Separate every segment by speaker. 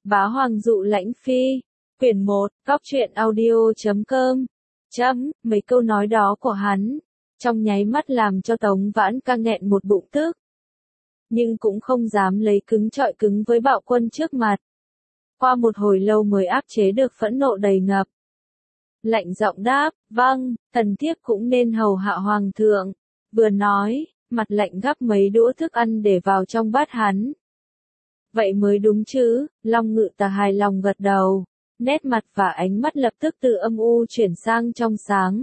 Speaker 1: Bá Hoàng dụ lãnh phi. Quyển 1, Góc truyện audio.com. Mấy câu nói đó của hắn, trong nháy mắt làm cho Tống Vãn Ca nghẹn một bụng tức. Nhưng cũng không dám lấy cứng trọi cứng với Bạo Quân trước mặt. Qua một hồi lâu mới áp chế được phẫn nộ đầy ngập. Lạnh giọng đáp, vâng, thần thiếp cũng nên hầu hạ hoàng thượng. Vừa nói, mặt lạnh gắp mấy đũa thức ăn để vào trong bát hắn. Vậy mới đúng chứ, Long Ngự Tà hài lòng gật đầu, nét mặt và ánh mắt lập tức từ âm u chuyển sang trong sáng.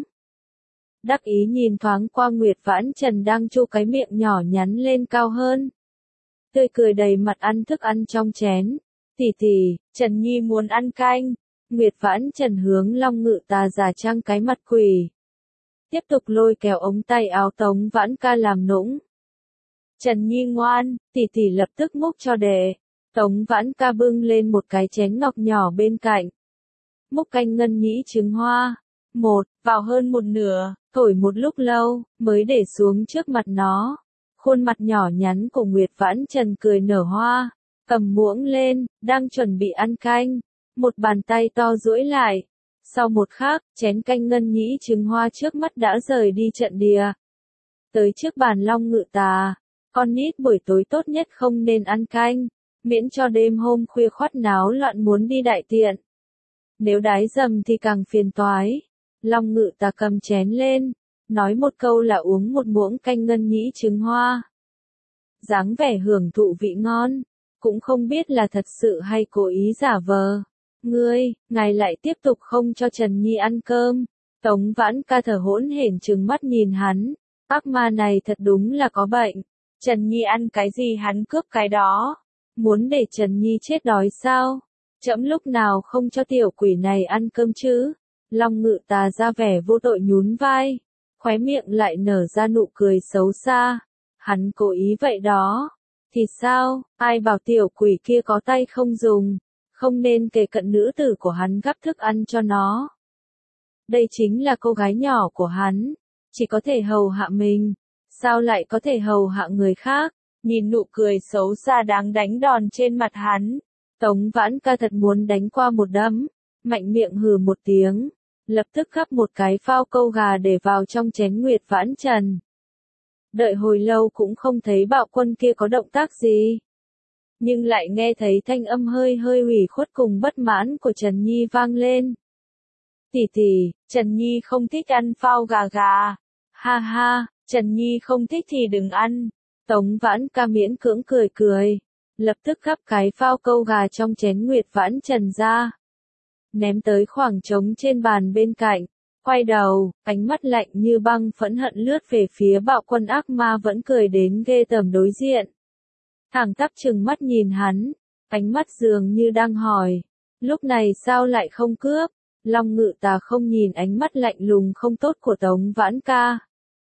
Speaker 1: Đắc ý nhìn thoáng qua Nguyệt Vãn Trần đang chu cái miệng nhỏ nhắn lên cao hơn. Tươi cười đầy mặt ăn thức ăn trong chén. Tỷ tỷ, Trần Nhi muốn ăn canh. Nguyệt Vãn Trần hướng Long Ngự Tà giả trang cái mặt quỷ. Tiếp tục lôi kéo ống tay áo Tống Vãn Ca làm nũng. Trần Nhi ngoan, tỷ tỷ lập tức múc cho đệ. Tống Vãn Ca bưng lên một cái chén ngọc nhỏ bên cạnh. Múc canh ngân nhĩ trứng hoa. Vào hơn một nửa, thổi một lúc lâu, mới để xuống trước mặt nó. Khuôn mặt nhỏ nhắn của Nguyệt Vãn Trần cười nở hoa, cầm muỗng lên, đang chuẩn bị ăn canh. Một bàn tay to duỗi lại. Sau một khắc, chén canh ngân nhĩ trứng hoa trước mắt đã rời đi trận địa. Tới trước bàn Long Ngự Tà, con nít buổi tối tốt nhất không nên ăn canh, miễn cho đêm hôm khuya khoắt náo loạn muốn đi đại tiện. Nếu đái dầm thì càng phiền toái. Long Ngự Tà cầm chén lên, nói một câu là uống một muỗng canh ngân nhĩ trứng hoa. Dáng vẻ hưởng thụ vị ngon, cũng không biết là thật sự hay cố ý giả vờ. Ngài lại tiếp tục không cho Trần Nhi ăn cơm. Tống Vãn Ca thở hổn hển trừng mắt nhìn hắn. Ác ma này thật đúng là có bệnh. Trần Nhi ăn cái gì hắn cướp cái đó. Muốn để Trần Nhi chết đói sao? Trẫm lúc nào không cho tiểu quỷ này ăn cơm chứ? Long Ngự Tà ra vẻ vô tội nhún vai. Khóe miệng lại nở ra nụ cười xấu xa. Hắn cố ý vậy đó. Thì sao, ai bảo tiểu quỷ kia có tay không dùng. Không nên kề cận nữ tử của hắn gắp thức ăn cho nó. Đây chính là cô gái nhỏ của hắn. Chỉ có thể hầu hạ mình. Sao lại có thể hầu hạ người khác? Nhìn nụ cười xấu xa đáng đánh đòn trên mặt hắn. Tống Vãn Ca thật muốn đánh qua một đấm. Mạnh miệng hừ một tiếng. Lập tức gắp một cái phao câu gà để vào trong chén Nguyệt Vãn Trần. Đợi hồi lâu cũng không thấy Bạo Quân kia có động tác gì. Nhưng lại nghe thấy thanh âm hơi ủy khuất cùng bất mãn của Trần Nhi vang lên. Tỷ tỷ, Trần Nhi không thích ăn phao gà. Ha ha, Trần Nhi không thích thì đừng ăn. Tống Vãn Ca miễn cưỡng cười. Lập tức gắp cái phao câu gà trong chén Nguyệt Vãn Trần ra. Ném tới khoảng trống trên bàn bên cạnh. Quay đầu, ánh mắt lạnh như băng phẫn hận lướt về phía Bạo Quân ác ma vẫn cười đến ghê tởm đối diện. Thẳng tắp trừng mắt nhìn hắn, ánh mắt dường như đang hỏi, lúc này sao lại không cướp? Long Ngự Tà không nhìn ánh mắt lạnh lùng không tốt của Tống Vãn Ca.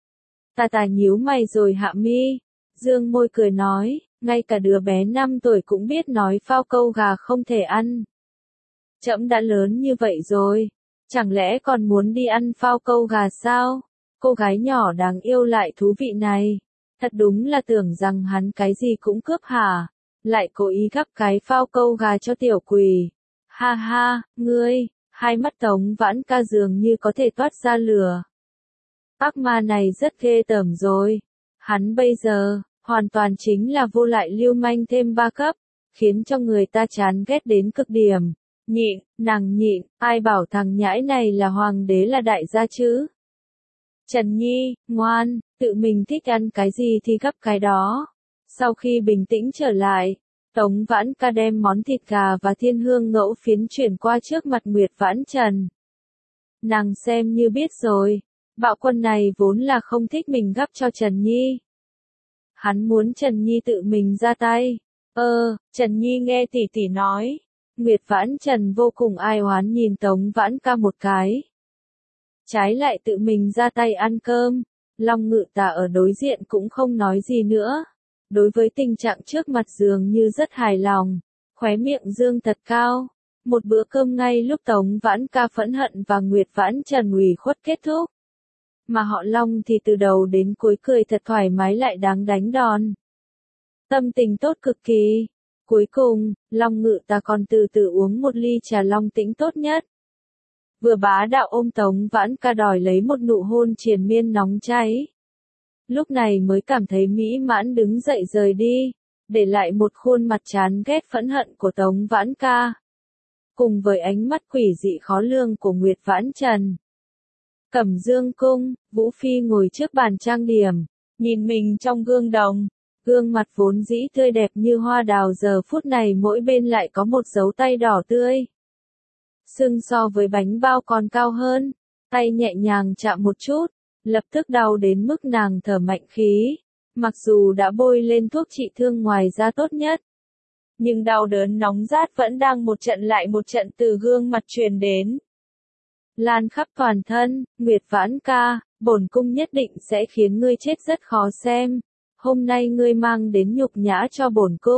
Speaker 1: Tà nhíu mày rồi hạ mi, dương môi cười nói, ngay cả đứa bé 5 tuổi cũng biết nói phao câu gà không thể ăn. Trẫm đã lớn như vậy rồi, chẳng lẽ còn muốn đi ăn phao câu gà sao? Cô gái nhỏ đáng yêu lại thú vị này. Thật đúng là tưởng rằng hắn cái gì cũng cướp hả? Lại cố ý gắp cái phao câu gà cho tiểu quỷ. Ha ha, hai mắt Tống Vãn Ca dường như có thể toát ra lửa. Ác ma này rất ghê tởm rồi. Hắn bây giờ, hoàn toàn chính là vô lại lưu manh thêm 3 cấp, khiến cho người ta chán ghét đến cực điểm. Nàng nhịn, ai bảo thằng nhãi này là hoàng đế là đại gia chứ? Trần Nhi, ngoan, tự mình thích ăn cái gì thì gắp cái đó. Sau khi bình tĩnh trở lại, Tống Vãn Ca đem món thịt gà và thiên hương ngẫu phiến chuyển qua trước mặt Nguyệt Vãn Trần. Nàng xem như biết rồi, Bạo Quân này vốn là không thích mình gắp cho Trần Nhi. Hắn muốn Trần Nhi tự mình ra tay. Trần Nhi nghe tỷ tỷ nói. Nguyệt Vãn Trần vô cùng ai oán nhìn Tống Vãn Ca một cái. Trái lại tự mình ra tay ăn cơm. Long Ngự Tà ở đối diện cũng không nói gì nữa. Đối với tình trạng trước mặt dường như rất hài lòng. Khóe miệng dương thật cao. Một bữa cơm ngay lúc Tống Vãn Ca phẫn hận và Nguyệt Vãn Trần ủy khuất kết thúc. Mà họ Long thì từ đầu đến cuối cười thật thoải mái lại đáng đánh đòn. Tâm tình tốt cực kỳ. Cuối cùng, Long Ngự ta còn từ từ uống một ly trà long tĩnh tốt nhất. Vừa bá đạo ôm Tống Vãn Ca đòi lấy một nụ hôn triền miên nóng cháy. Lúc này mới cảm thấy mỹ mãn đứng dậy rời đi, để lại một khuôn mặt chán ghét phẫn hận của Tống Vãn Ca. Cùng với ánh mắt quỷ dị khó lường của Nguyệt Vãn Trần. Cẩm Dương Cung, Vũ Phi ngồi trước bàn trang điểm, nhìn mình trong gương đồng. Gương mặt vốn dĩ tươi đẹp như hoa đào giờ phút này mỗi bên lại có một dấu tay đỏ tươi. Sưng so với bánh bao còn cao hơn, tay nhẹ nhàng chạm một chút, lập tức đau đến mức nàng thở mạnh khí. Mặc dù đã bôi lên thuốc trị thương ngoài da tốt nhất, nhưng đau đớn nóng rát vẫn đang một trận lại một trận từ gương mặt truyền đến. Lan khắp toàn thân, Nguyệt Vãn Ca, bổn cung nhất định sẽ khiến ngươi chết rất khó xem. Hôm nay ngươi mang đến nhục nhã cho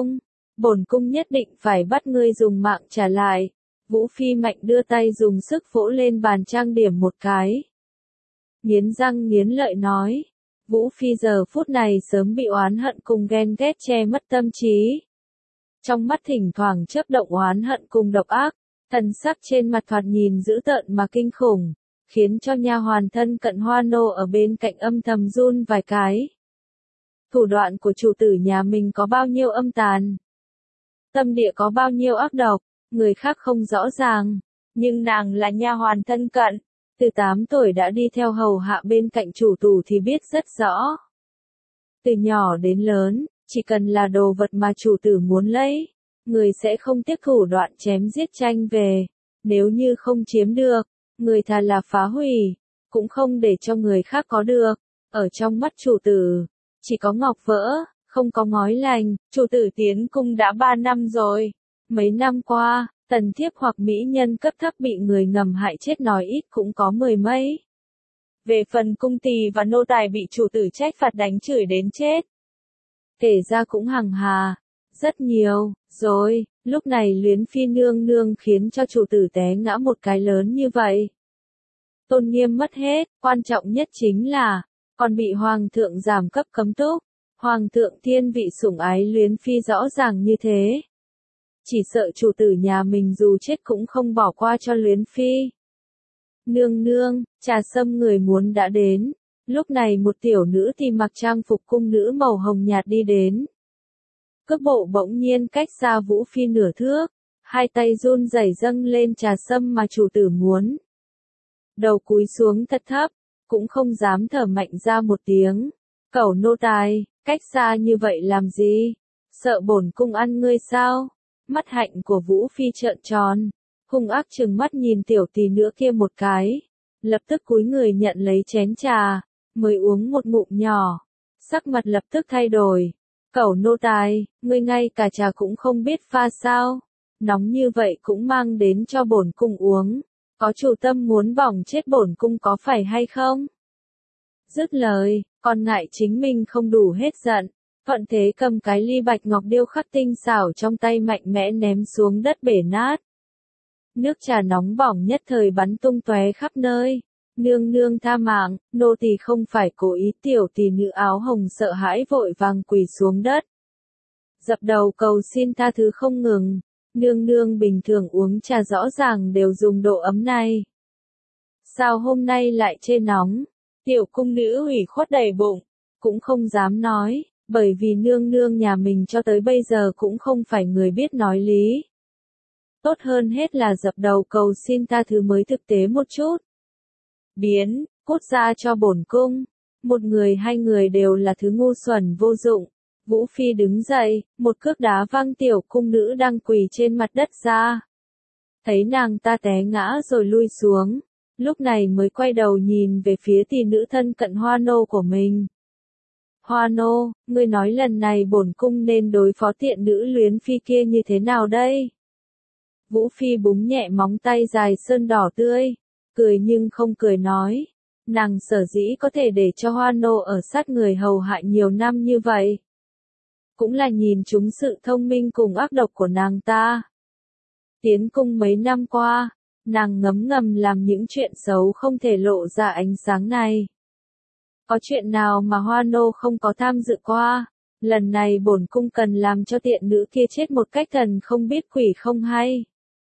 Speaker 1: bổn cung nhất định phải bắt ngươi dùng mạng trả lại. Vũ Phi mạnh đưa tay dùng sức vỗ lên bàn trang điểm một cái. Nghiến răng nghiến lợi nói. Vũ Phi giờ phút này sớm bị oán hận cùng ghen ghét che mất tâm trí. Trong mắt thỉnh thoảng chớp động oán hận cùng độc ác, thần sắc trên mặt thoạt nhìn dữ tợn mà kinh khủng, khiến cho nha hoàn thân cận Hoa Nô ở bên cạnh âm thầm run vài cái. Thủ đoạn của chủ tử nhà mình có bao nhiêu âm tàn, tâm địa có bao nhiêu ác độc, người khác không rõ ràng, nhưng nàng là nha hoàn thân cận, từ 8 tuổi đã đi theo hầu hạ bên cạnh chủ tử thì biết rất rõ. Từ nhỏ đến lớn, chỉ cần là đồ vật mà chủ tử muốn lấy, người sẽ không tiếc thủ đoạn chém giết tranh về, nếu như không chiếm được, người thà là phá hủy, cũng không để cho người khác có được. Ở trong mắt chủ tử, chỉ có ngọc vỡ, không có ngói lành. Chủ tử tiến cung đã 3 năm rồi. Mấy năm qua, tần thiếp hoặc mỹ nhân cấp thấp bị người ngầm hại chết nói ít cũng có 10 mấy. Về phần cung tỳ và nô tài bị chủ tử trách phạt đánh chửi đến chết, kể ra cũng hằng hà, rất nhiều. Rồi, lúc này Luyến Phi nương nương khiến cho chủ tử té ngã một cái lớn như vậy. Tôn nghiêm mất hết, quan trọng nhất chính là, còn bị hoàng thượng giảm cấp cấm túc. Hoàng thượng thiên vị sủng ái Luyến Phi rõ ràng như thế. Chỉ sợ chủ tử nhà mình dù chết cũng không bỏ qua cho Luyến Phi. Nương nương, trà sâm người muốn đã đến. Lúc này một tiểu nữ thì mặc trang phục cung nữ màu hồng nhạt đi đến. Cước bộ bỗng nhiên cách xa Vũ Phi nửa thước, hai tay run rẩy dâng lên trà sâm mà chủ tử muốn. Đầu cúi xuống thật thấp, cũng không dám thở mạnh ra một tiếng. Cẩu nô tài, cách xa như vậy làm gì? Sợ bổn cung ăn ngươi sao? Mắt hạnh của Vũ Phi trợn tròn, hung ác trừng mắt nhìn tiểu tỷ nữa kia một cái, lập tức cúi người nhận lấy chén trà, mới uống một ngụm nhỏ, sắc mặt lập tức thay đổi. Cẩu nô tài, ngươi ngay cả trà cũng không biết pha sao? Nóng như vậy cũng mang đến cho bổn cung uống, có chủ tâm muốn bỏng chết bổn cung có phải hay không? Dứt lời, còn ngại chính mình không đủ hết giận, thuận thế cầm cái ly bạch ngọc điêu khắc tinh xảo trong tay mạnh mẽ ném xuống đất bể nát. Nước trà nóng bỏng nhất thời bắn tung tóe khắp nơi. Nương nương tha mạng, nô tỳ không phải cố ý. Tiểu tỷ nữ áo hồng sợ hãi vội vàng quỳ xuống đất, dập đầu cầu xin tha thứ không ngừng. Nương nương bình thường uống trà rõ ràng đều dùng độ ấm này, sao hôm nay lại chê nóng? Tiểu cung nữ ủy khuất đầy bụng, cũng không dám nói, bởi vì nương nương nhà mình cho tới bây giờ cũng không phải người biết nói lý. Tốt hơn hết là dập đầu cầu xin tha thứ mới thực tế một chút. Biến, cút ra cho bổn cung. Một người hai người đều là thứ ngu xuẩn vô dụng. Vũ Phi đứng dậy, một cước đá văng tiểu cung nữ đang quỳ trên mặt đất ra. Thấy nàng ta té ngã rồi lui xuống, lúc này mới quay đầu nhìn về phía tỷ nữ thân cận Hoa Nô của mình. Hoa Nô, ngươi nói lần này bổn cung nên đối phó tiện nữ Luyến Phi kia như thế nào đây? Vũ Phi búng nhẹ móng tay dài sơn đỏ tươi, cười nhưng không cười nói. Nàng sở dĩ có thể để cho Hoa Nô ở sát người hầu hại nhiều năm như vậy, cũng là nhìn trúng sự thông minh cùng ác độc của nàng ta. Tiến cung mấy năm qua, nàng ngấm ngầm làm những chuyện xấu không thể lộ ra ánh sáng này. Có chuyện nào mà Hoa Nô không có tham dự qua? Lần này bổn cung cần làm cho tiện nữ kia chết một cách thần không biết quỷ không hay.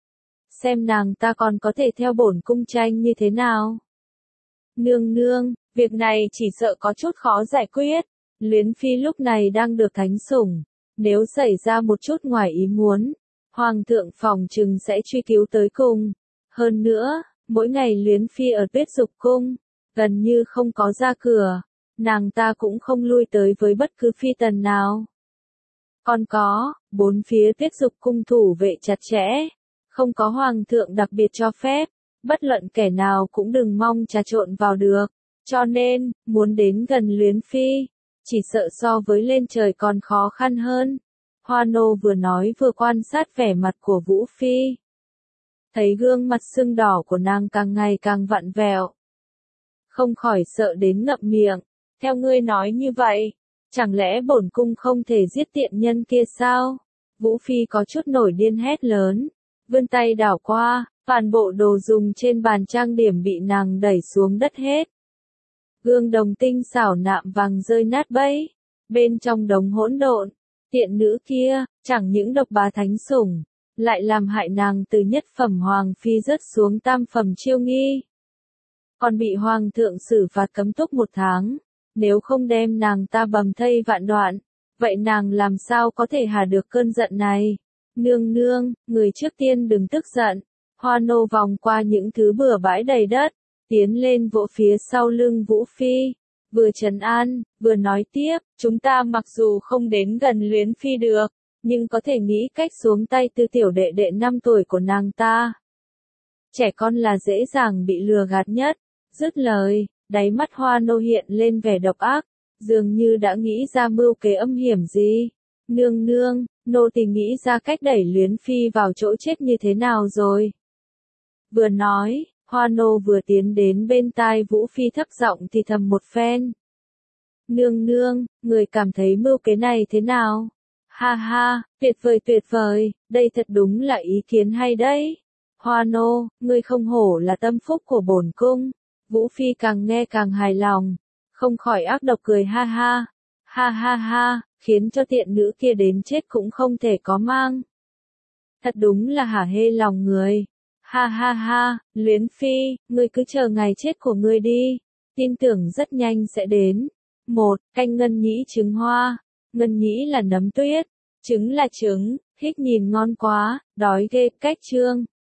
Speaker 1: Xem nàng ta còn có thể theo bổn cung tranh như thế nào. Nương nương, việc này chỉ sợ có chút khó giải quyết. Luyến Phi lúc này đang được thánh sủng. Nếu xảy ra một chút ngoài ý muốn, Hoàng thượng phòng trừng sẽ truy cứu tới cùng. Hơn nữa, mỗi ngày Luyến Phi ở Tuyết Dục Cung, gần như không có ra cửa. Nàng ta cũng không lui tới với bất cứ phi tần nào. Còn có, bốn phía Tuyết Dục Cung thủ vệ chặt chẽ. Không có Hoàng thượng đặc biệt cho phép. Bất luận kẻ nào cũng đừng mong trà trộn vào được. Cho nên, muốn đến gần Luyến Phi, chỉ sợ so với lên trời còn khó khăn hơn. Hoa nô vừa nói vừa quan sát vẻ mặt của Vũ Phi. Thấy gương mặt sưng đỏ của nàng càng ngày càng vặn vẹo. Không khỏi sợ đến ngậm miệng. Theo ngươi nói như vậy, chẳng lẽ bổn cung không thể giết tiện nhân kia sao? Vũ Phi có chút nổi điên hét lớn. Vươn tay đảo qua, toàn bộ đồ dùng trên bàn trang điểm bị nàng đẩy xuống đất hết. Gương đồng tinh xảo nạm vàng rơi nát bấy. Bên trong đống hỗn độn, tiện nữ kia, chẳng những độc bá thánh sủng, lại làm hại nàng từ nhất phẩm hoàng phi rớt xuống tam phẩm chiêu nghi. Còn bị hoàng thượng xử phạt cấm túc 1 tháng, nếu không đem nàng ta bầm thây vạn đoạn, vậy nàng làm sao có thể hạ được cơn giận này? Nương nương, người trước tiên đừng tức giận. Hoa nô vòng qua những thứ bừa bãi đầy đất, tiến lên vỗ phía sau lưng Vũ Phi, vừa trấn an, vừa nói tiếp, chúng ta mặc dù không đến gần Luyến Phi được, nhưng có thể nghĩ cách xuống tay từ tiểu đệ đệ 5 tuổi của nàng ta. Trẻ con là dễ dàng bị lừa gạt nhất. Dứt lời, đáy mắt Hoa nô hiện lên vẻ độc ác, dường như đã nghĩ ra mưu kế âm hiểm gì. Nương nương, nô tỳ nghĩ ra cách đẩy Luyến Phi vào chỗ chết như thế nào rồi. Vừa nói, Hoa nô vừa tiến đến bên tai Vũ Phi thấp giọng thì thầm một phen. Nương nương, người cảm thấy mưu kế này thế nào? Ha ha, tuyệt vời, đây thật đúng là ý kiến hay đấy. Hoa nô, ngươi không hổ là tâm phúc của bổn cung. Vũ Phi càng nghe càng hài lòng, không khỏi ác độc cười ha ha, khiến cho tiện nữ kia đến chết cũng không thể có mang. Thật đúng là hả hê lòng người. Ha ha, Luyến Phi, ngươi cứ chờ ngày chết của ngươi đi, tin tưởng rất nhanh sẽ đến. 1. Canh ngân nhĩ trứng hoa. Ngân nhĩ là nấm tuyết, trứng là trứng, thích nhìn ngon quá, đói ghê, cách chương.